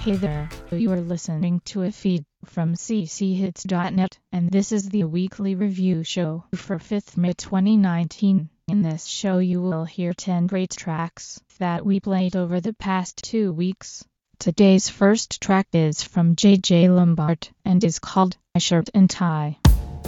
Hey there, you are listening to a feed from cchits.net, and this is the weekly review show for 5th May 2019. In this show you will hear 10 great tracks that we played over the past 2 weeks. Today's first track is from JJ Lombard and is called A Shirt and Tie.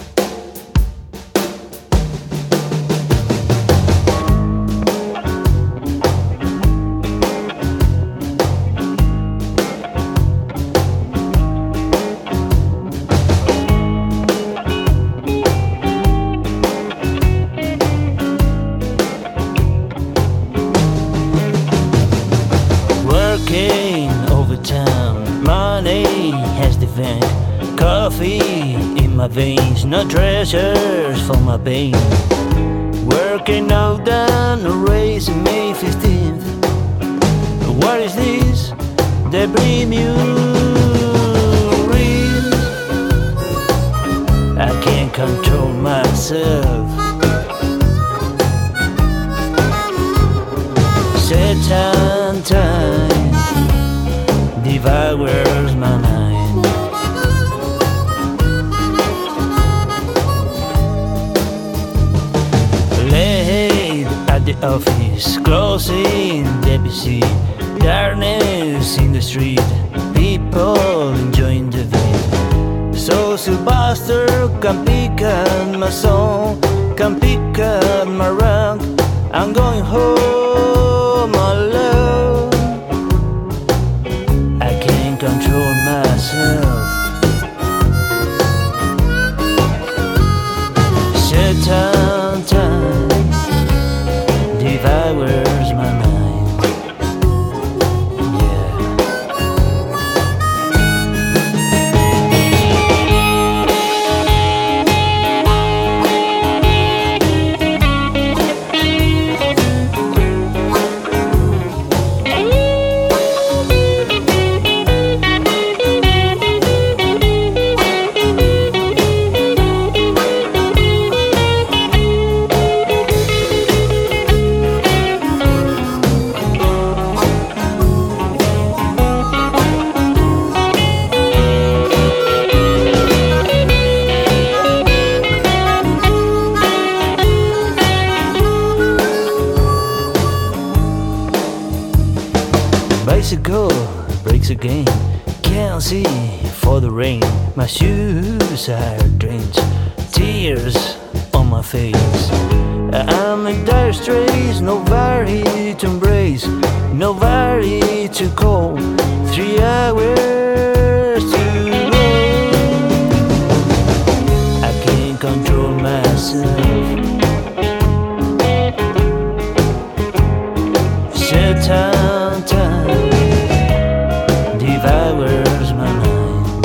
Money has the vent, coffee in my veins, no treasures for my pain. Working all done, a race on May 15th. What is this? The premium real. I can't control myself. Set time devours my mind. Late at the office, closing the PC, darkness in the street, people enjoying the beat. So Sylvester can pick up my song, can pick up my rank. I'm going home alone. Control myself. Certain time devours my mind. Yeah. Bicycle breaks again, can't see for the rain. My shoes are drenched, tears on my face. I'm in dire straits, nobody to embrace, nobody to call. 3 hours to go. I can't control myself. Certain time devours my mind.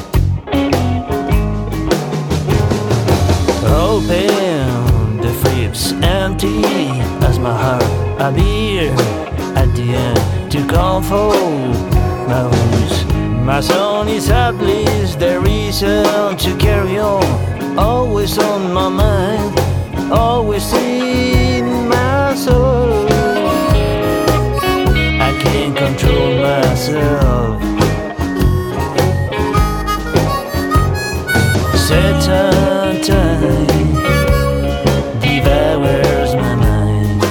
Open the fridge, empty as my heart. A beer at the end to comfort my wounds. My son is at least the reason to carry on. Always on my mind, always in my soul. I can't control myself. Certain time devours my mind.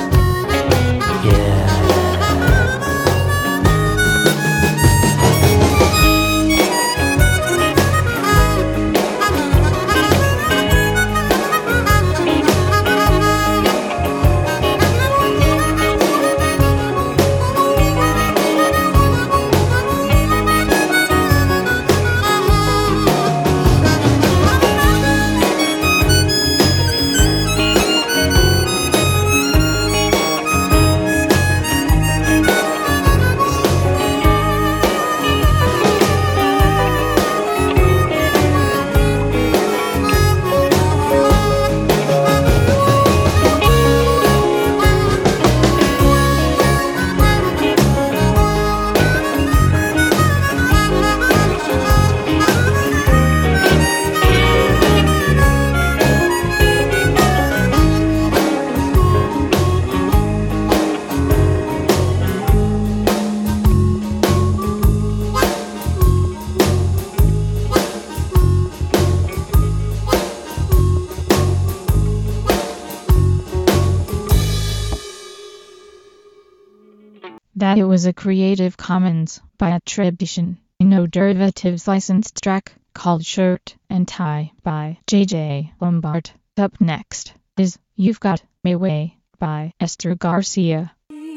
Yeah. That it was a Creative Commons by attribution, no derivatives licensed track called Shirt and Tie by JJ Lombard. Up next is You've Got My Way by Esther Garcia.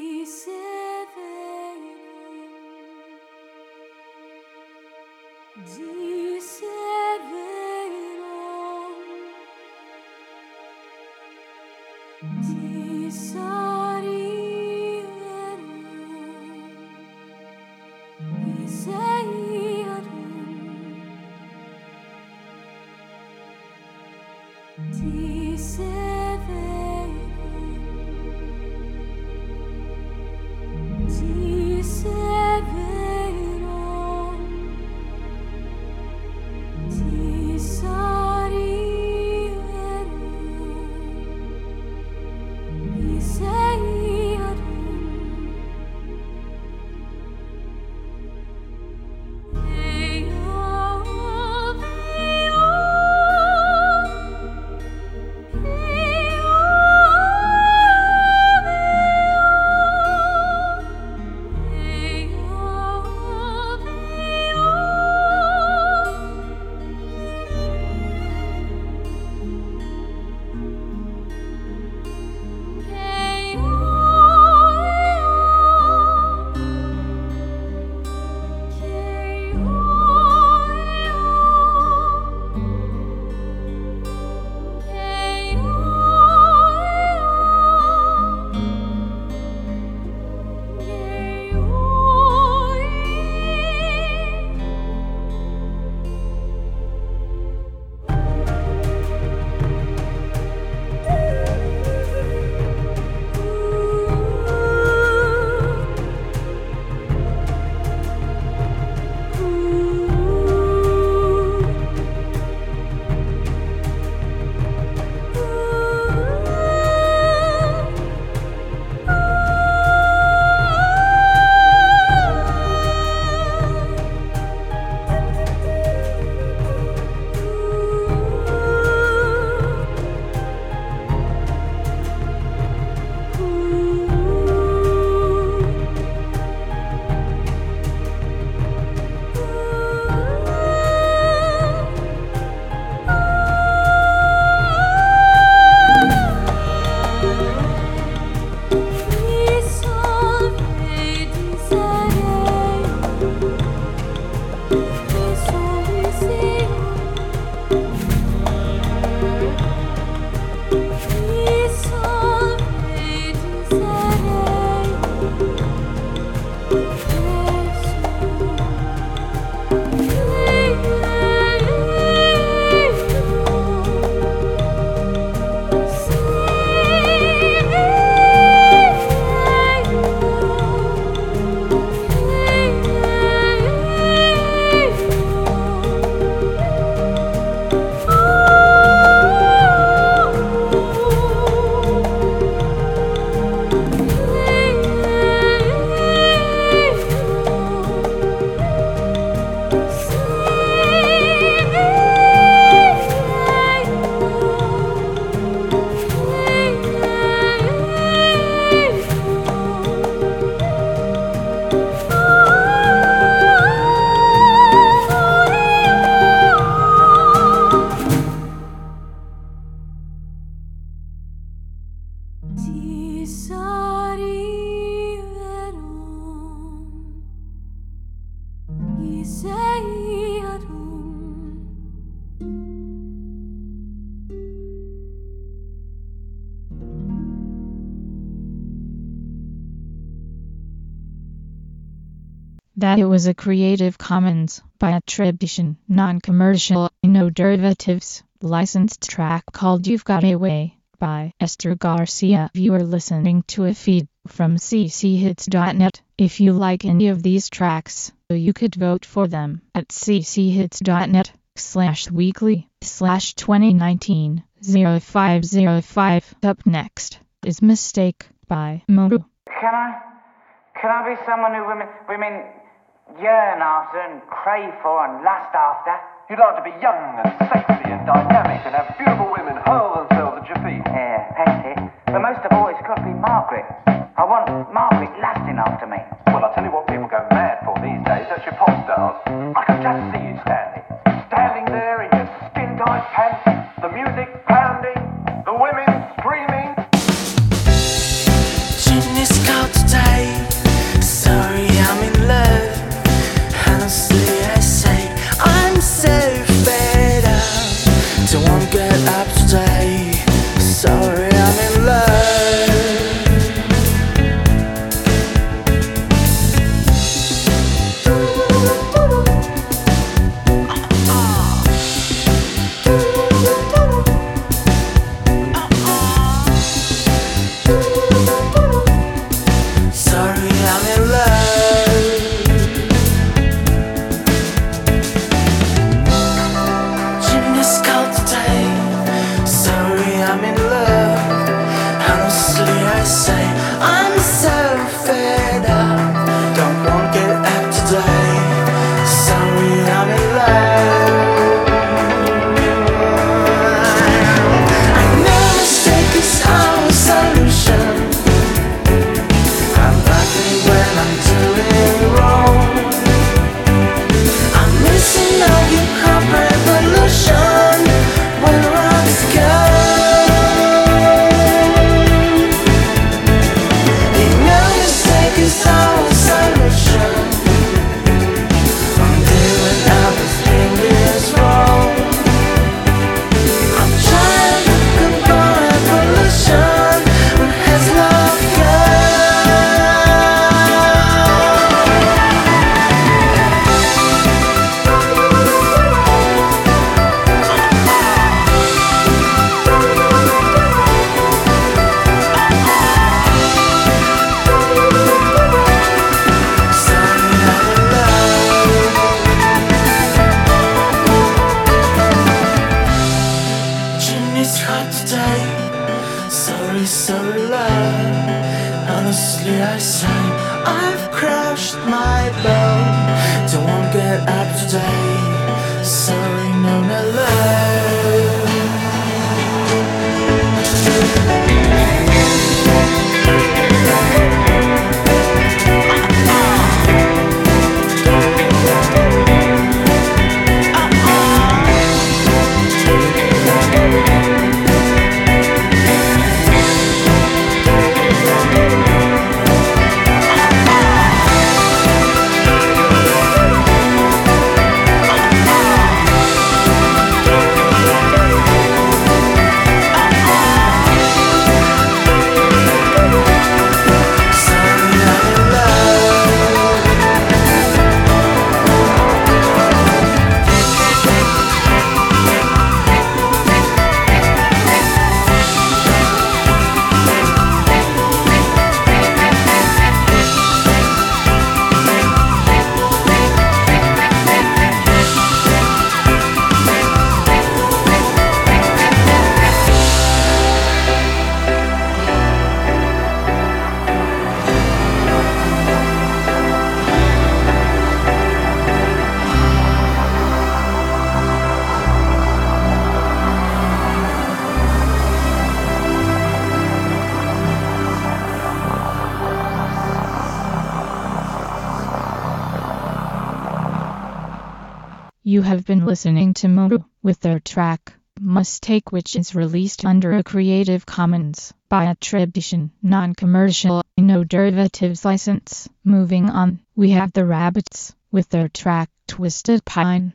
That it was a Creative Commons by attribution, non-commercial, no derivatives, licensed track called You've Got My Way by Esther Garcia. You are listening to a feed from cchits.net. If you like any of these tracks, you could vote for them at cchits.net/weekly/2019-0505. Up next is Mistake by Moru. Can I be someone who women yearn after and crave for and lust after? You'd like to be young and sexy and dynamic and have beautiful women hurl themselves at your feet. Yeah, that's it. But most of all, it's got to be Margaret. I want Margaret lusting after me. Well, I'll tell you what people go mad for these days. That's your pop stars. I can just see you standing there in your skin-tight pants, the music pounding, the women screaming. Chimney's cold today. Sorry, I'm in love. Honestly, I say I'm so fed up. Don't want to get up today. Sorry, I'm in love. Sorry, I'm in love. Chimney's cold today. Sorry, I'm in love. Honestly, I say I'm so fed up. Don't want to get up today. Sorry, I'm in love. I know mistake is our solution. I'm lucky when I'm doing wrong. I'm missing all your crop revolution when rocks go. You know mistake is our solution. I'm doing everything is wrong. I'm trying to look for revolution. Where has love gone? Sorry, I'm in love. Chimney's hot today. Sorry, sorry, love. Honestly, I say I've crushed my boat. Don't want to get up today. Sorry, no, no love. Sorry, I'm in love. You have been listening to Moru with their track Mistake, which is released under a Creative Commons by attribution, non-commercial, no derivatives license. Moving on, we have the Rabbits with their track Twisted Pine.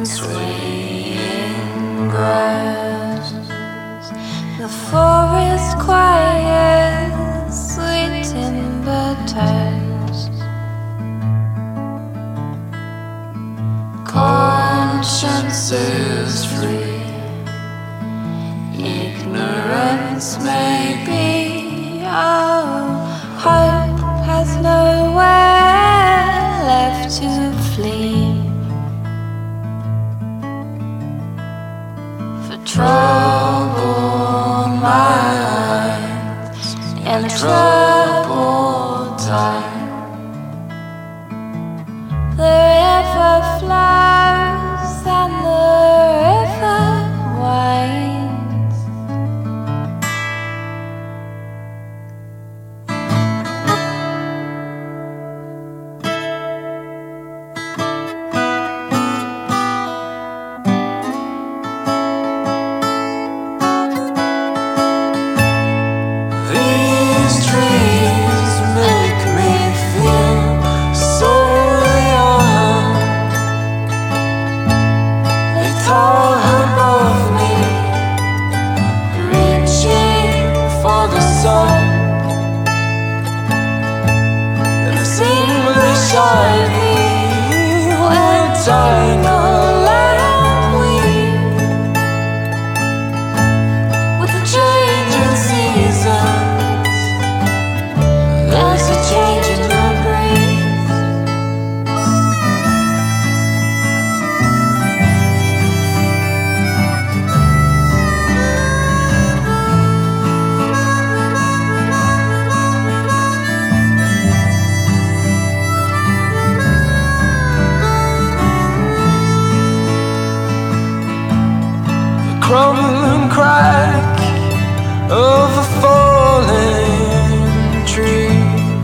swaying grass. The forest quiet, sweet timber taps. Conscience is free. Ignorance may be. Oh, hope has nowhere left to flee. For troubled minds and troubled time, the river flows and the river winds. These trees make me feel so young. They tower above me, reaching for the sun. And seemingly shiny when tangled and weave. With the changing seasons, there's a change in the breeze. The crumble and crack of a falling tree.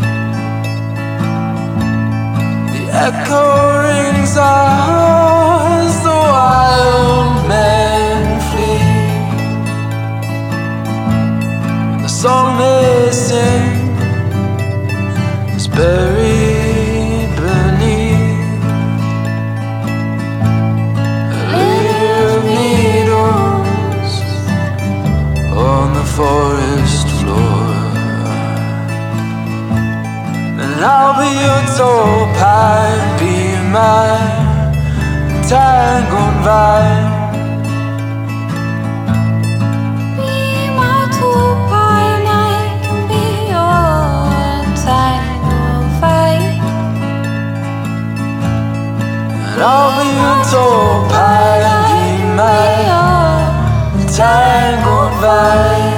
The echo rings out as the wild men flee. The song they sing is buried beneath a layer of needles on the forest floor. And I'll be your towpipe, be my tangled vine. Be my towpipe, I can be your tangled vine. And I'll be your towpipe, be my tangled vine.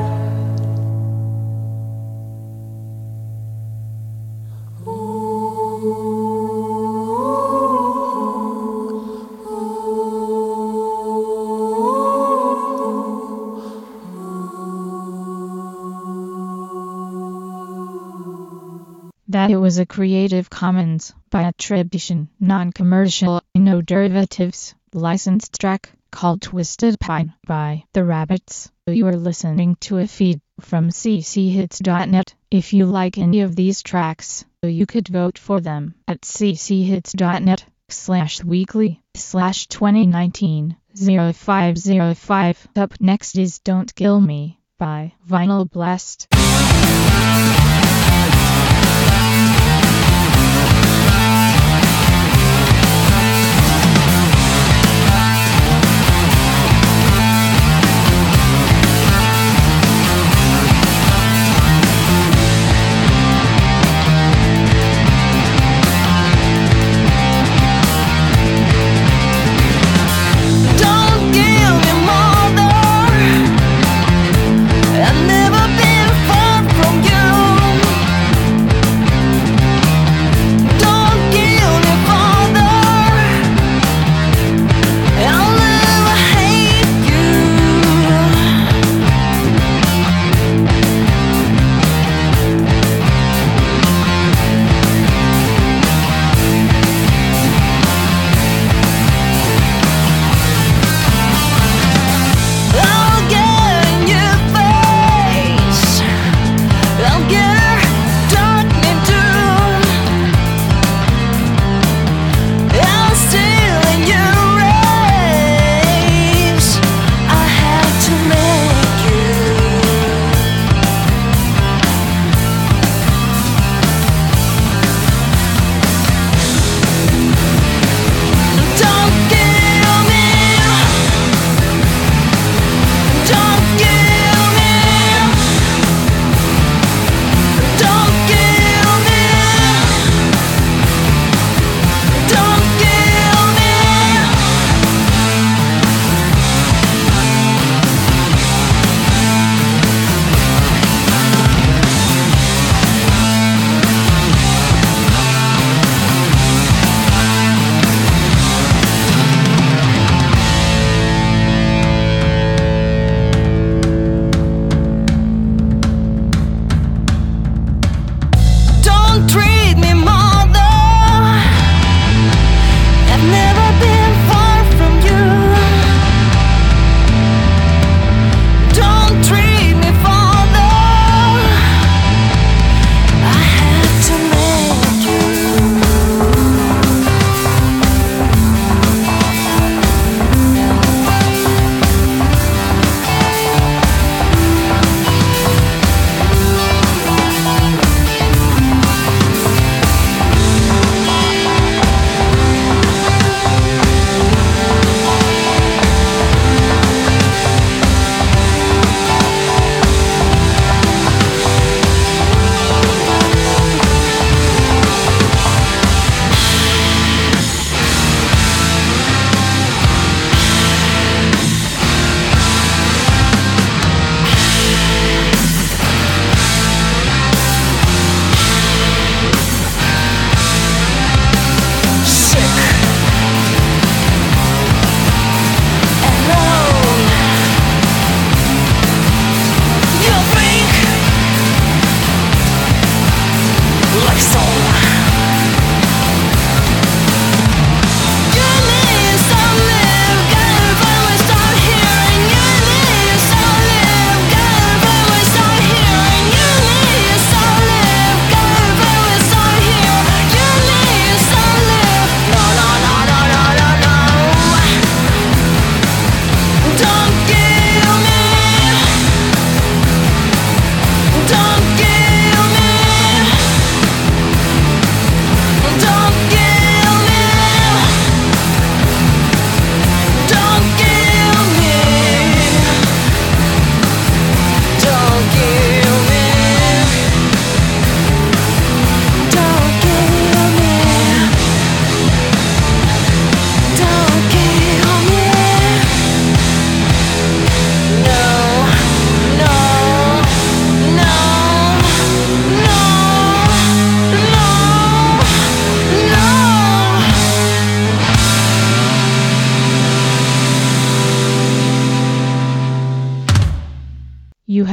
That it was a Creative Commons by attribution, non-commercial, no derivatives, licensed track called Twisted Pine by The Rabbits. You are listening to a feed from cchits.net. If you like any of these tracks, you could vote for them at cchits.net/weekly/2019-0505. Up next is Don't Kill Me by Vinyl Blast. Don't give me more, I've never been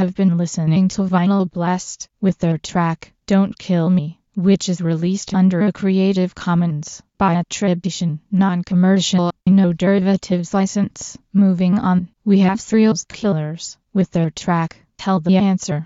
have been listening to Vinyl Blast with their track Don't Kill Me, which is released under a Creative Commons by attribution, non-commercial, no derivatives license. Moving on, we have Thrills Killers with their track Tell the Answer.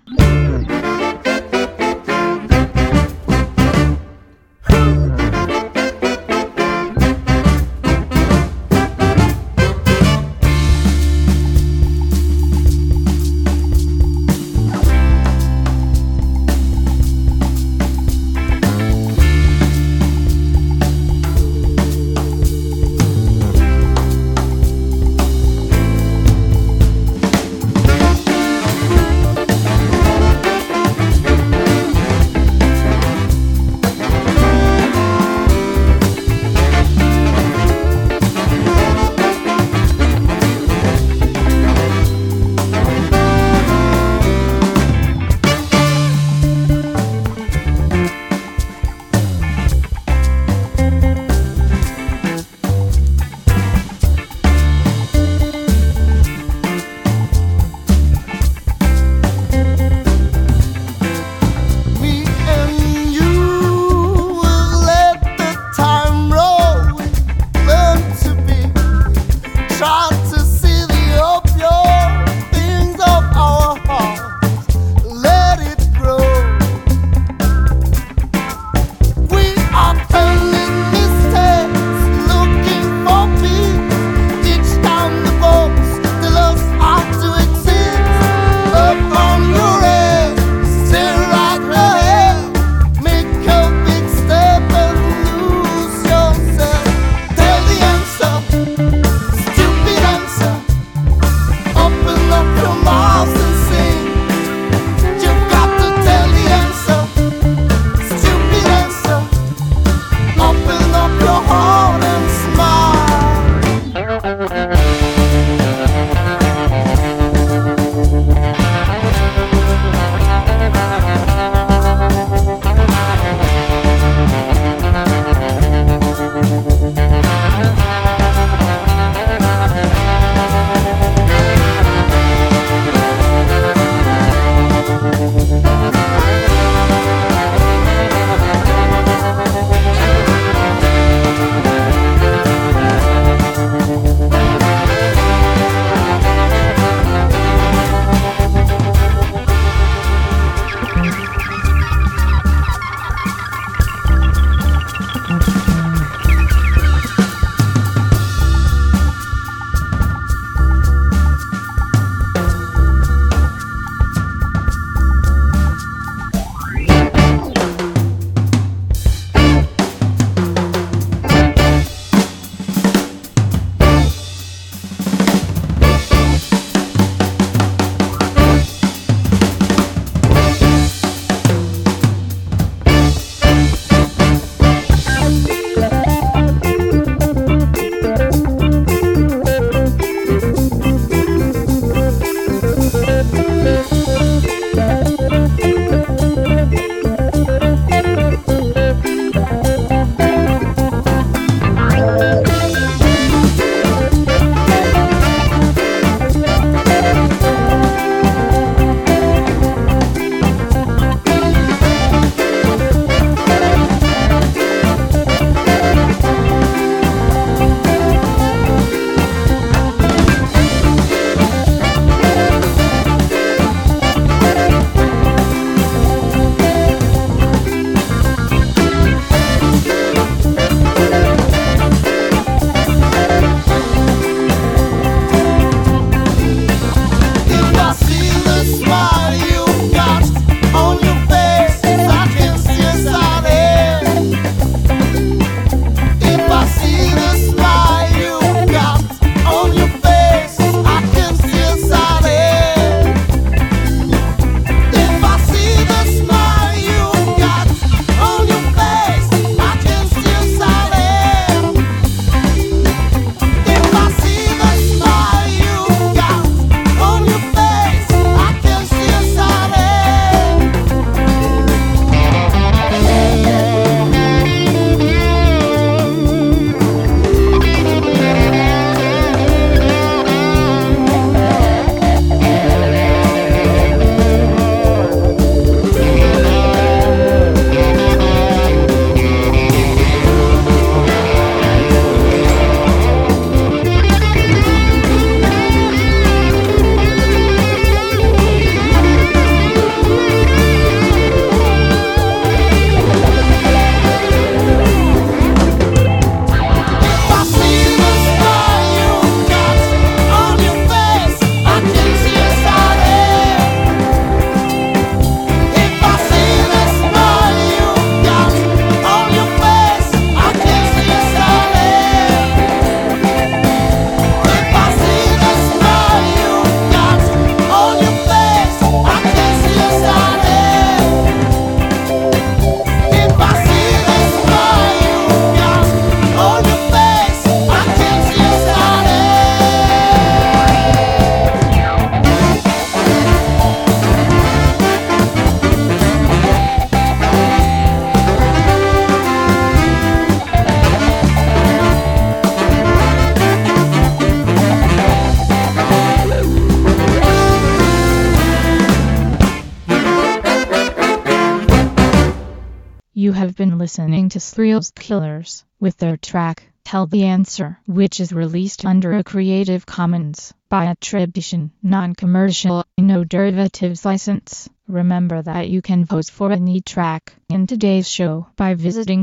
You have been listening to Serial Killers with their track Tell the Answer, which is released under a Creative Commons by attribution, non-commercial, no derivatives license. Remember that you can vote for any track in today's show by visiting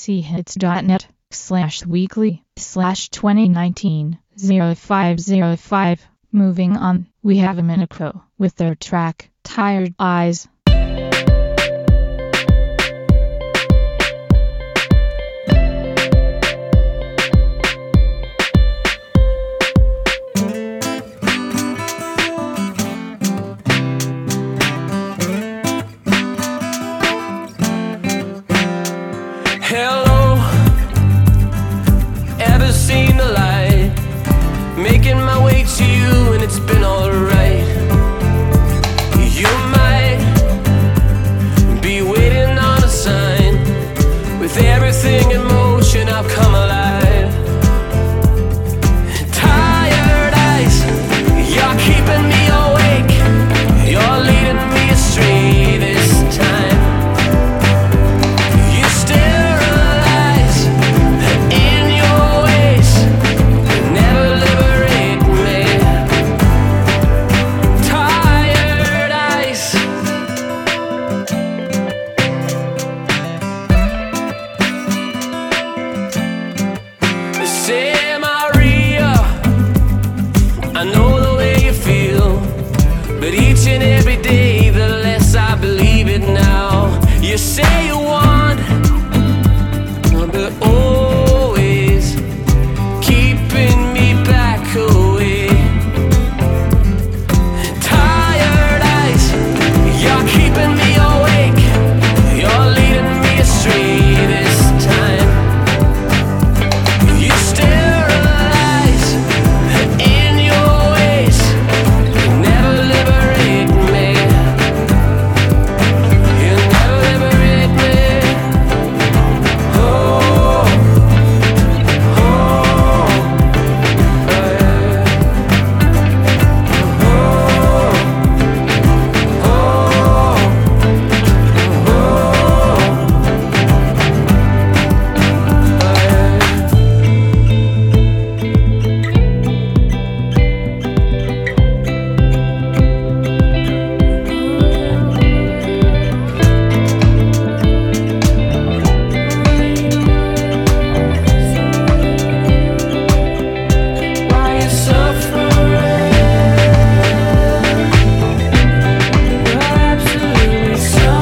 cchits.net/weekly/2019-0505. Moving on, we have Miniko with their track Tired Eyes. Hello, ever seen the light? Making my way to you and it's been alright. You might be waiting on a sign. With everything in motion I've come alive. Tired eyes, you're keeping me awake. You're leading me astray this time. You sterilize in your ways, never liberate me. Tired eyes. Say, Maria, I know the way you feel, but each and every day the less I believe it now. You say you want, but always keeping me back away. Tired eyes, you're keeping me awake. You're leading me astray this time. You sterilize in your ways, never liberate me. You never liberate me. Oh, oh, why you suffering? You're absolutely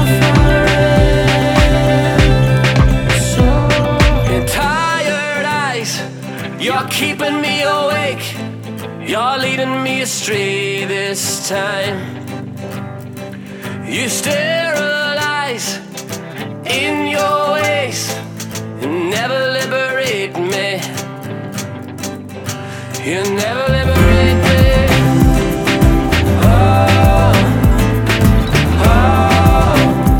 suffering. So tired eyes, you're keeping me awake. You're leading me astray this time. You sterilize in your ways and never liberate me. You never liberate me. Oh, oh.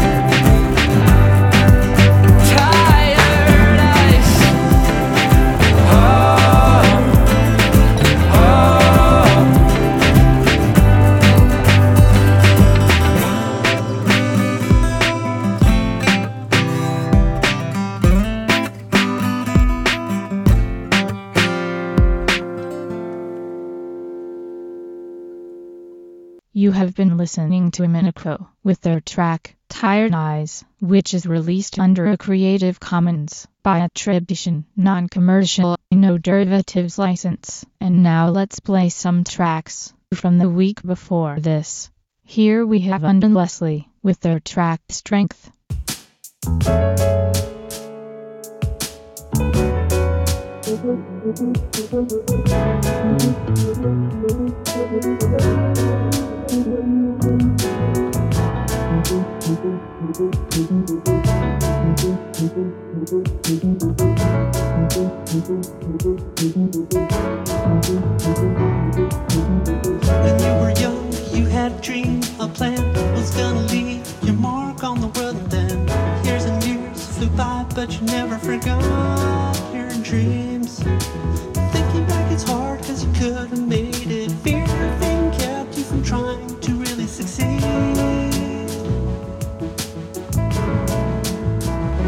Tired eyes. Oh, oh. You have been listening to Miniko with their track Tired Eyes, which is released under a Creative Commons by attribution, non-commercial, no derivatives license. And now let's play some tracks from the week before this. Here we have Undone Leslie with their track Strength. When you were young, you had a dream, a plan, was gonna leave your mark on the world. And then years and years flew by, but you never forgot your dreams. Thinking back, it's hard, cause you could have made it. Fear of being kept you from trying to really succeed.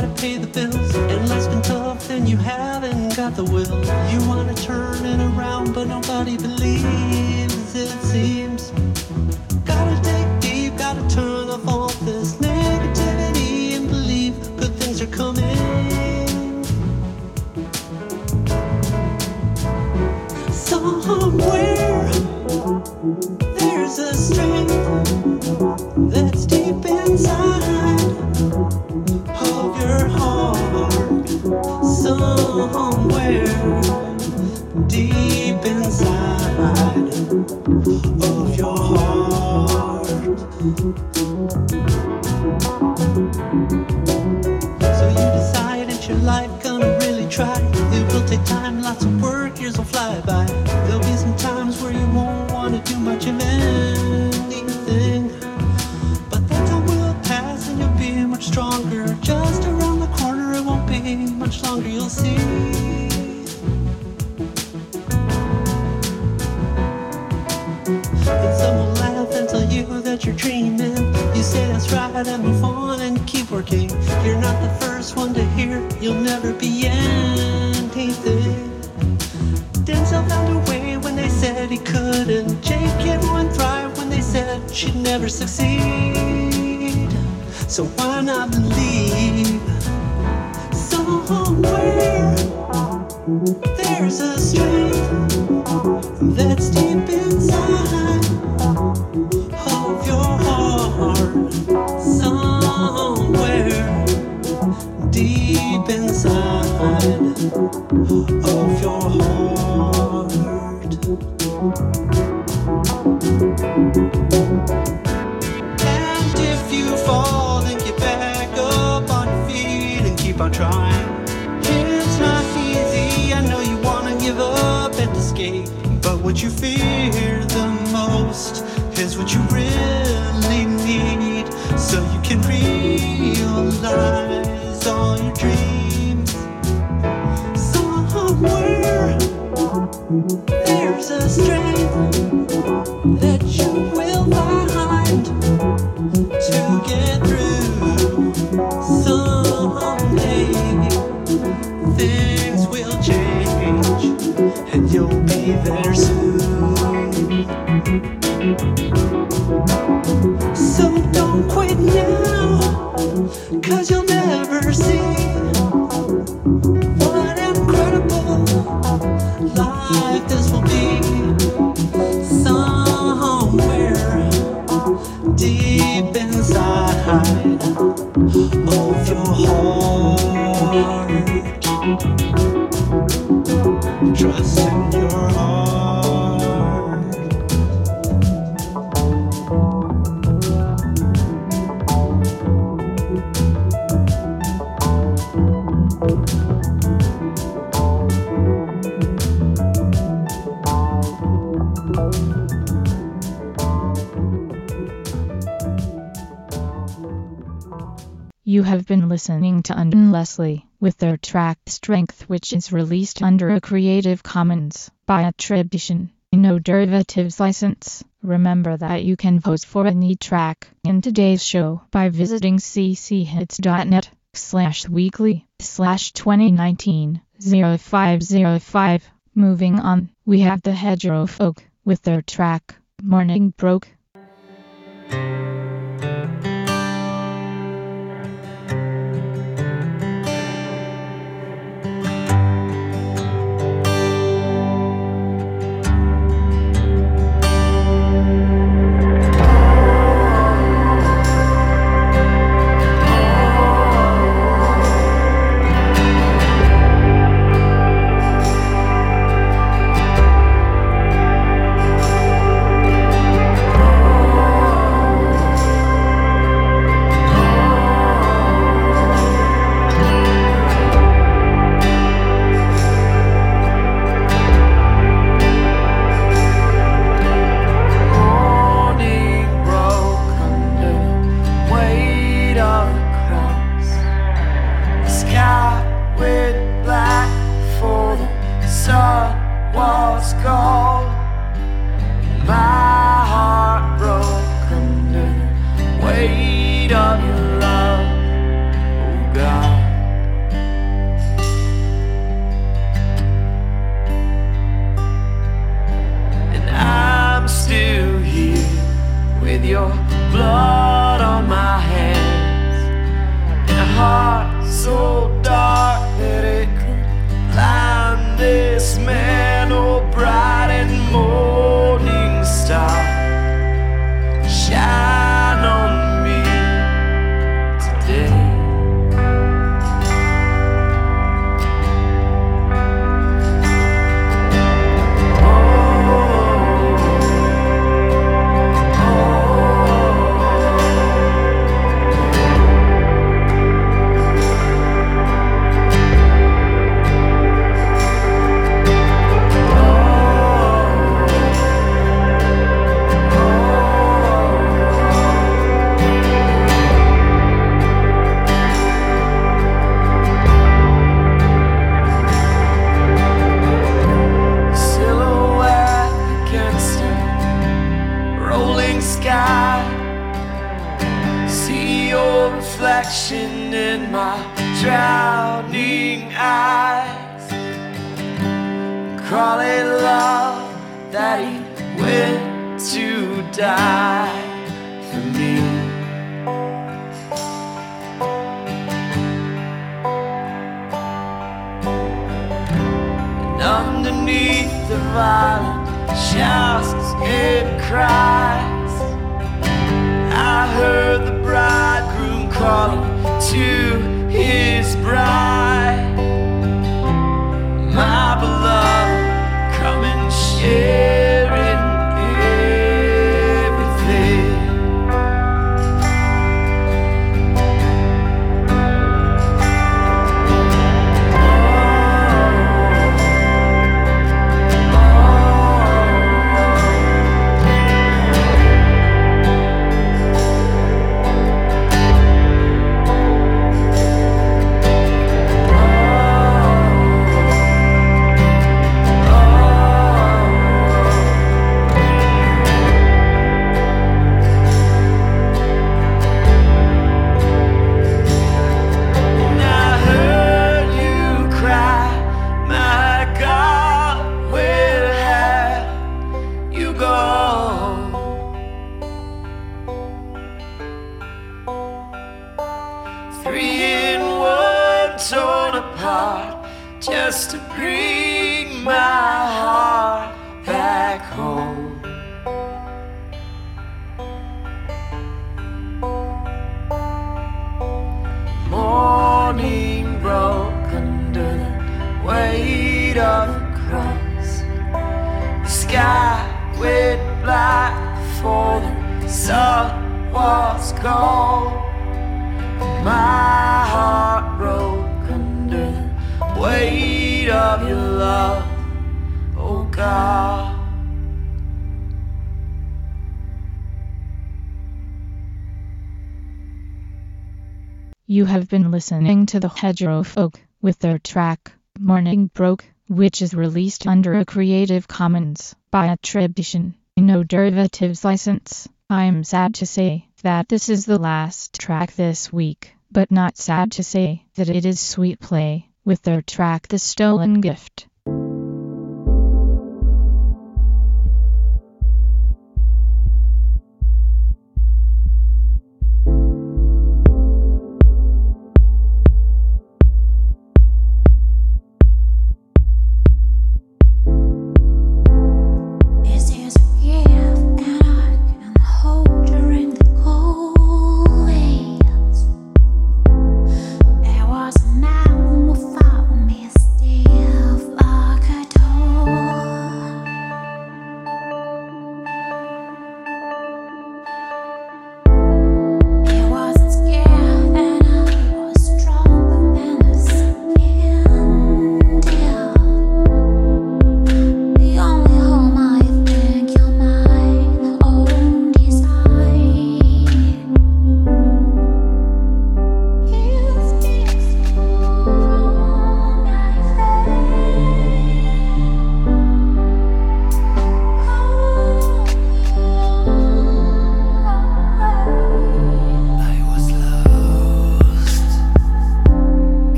gotta pay the bills, and life's been tough and you haven't got the will. You wanna turn it around, but nobody believes it seems. Gotta dig deep, gotta turn off all this negativity and believe good things are coming. Somewhere there's a strength that's deep inside of your heart. Somewhere deep inside of your heart. So you decide it's your life, gonna really try. It will take time, lots of work, years will fly by. There'll be some times where you won't want to do much of anything, but that time will pass and you'll be much stronger. Just around the corner, it won't be much longer, you'll see. And some will laugh and tell you that you're dreaming. You say that's right and move on and keep working. You're not the first one to hear you'll never be anything. Denzel found a way when they said he couldn't. J.K. wouldn't thrive when they said she'd never succeed. So why not believe? Somewhere there's a strength that's deep inside of your heart. Somewhere deep inside of your heart. And if you fall, then get back up on your feet and keep on trying. It's not easy, I know you wanna give up and escape, but what you fear the most is what you really need, so you can realize all your dreams. Somewhere there's a strength that you will find to get through. Someday things will change and you'll be there soon. So don't quit now, 'cause you'll never see what incredible life this will be. Somewhere deep inside of your heart. Trust in your heart. You have been listening to Undone Leslie with their track Strength, which is released under a Creative Commons by attribution, no derivatives license. Remember that you can vote for any track in today's show by visiting cchits.net/weekly/2019-0505. Moving on, we have the Hedgerow Folk with their track Morning Broke. blood on my hands, and a heart so dark that it could blind this man. Oh, bright and morning star, shine on me today. Reflection in my drowning eyes, crawling love that he went to die for me. And underneath the violent shouts and cries, I heard the bridegroom calling to his bride. My beloved, come and share in everything. Just to bring my heart back home. Morning broke under the weight of the cross. The sky went black before the sun was gone. My heart broke under the weight of your love, oh God. You have been listening to the Hedgerow Folk with their track Morning Broke, which is released under a Creative Commons by attribution, no derivatives license. I'm sad to say that this is the last track this week, but not sad to say that it is Sweet Play with their track The Stolen Gift. There was a man who found me still.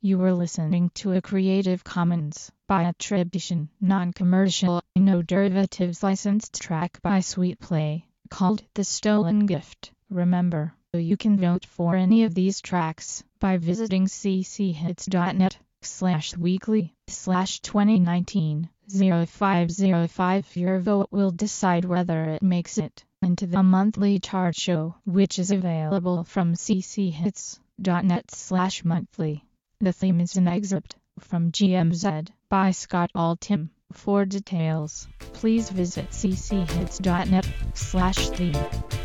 You were listening to a Creative Commons by attribution, non-commercial, no derivatives licensed track by Sweetplay, called The Stolen Gift. Remember, you can vote for any of these tracks by visiting cchits.net/weekly/2019-0505. Your vote will decide whether it makes it into the monthly chart show, which is available from cchits.net/monthly. The theme is an excerpt from GMZ by Scott Altham. For details, please visit cchits.net/theme.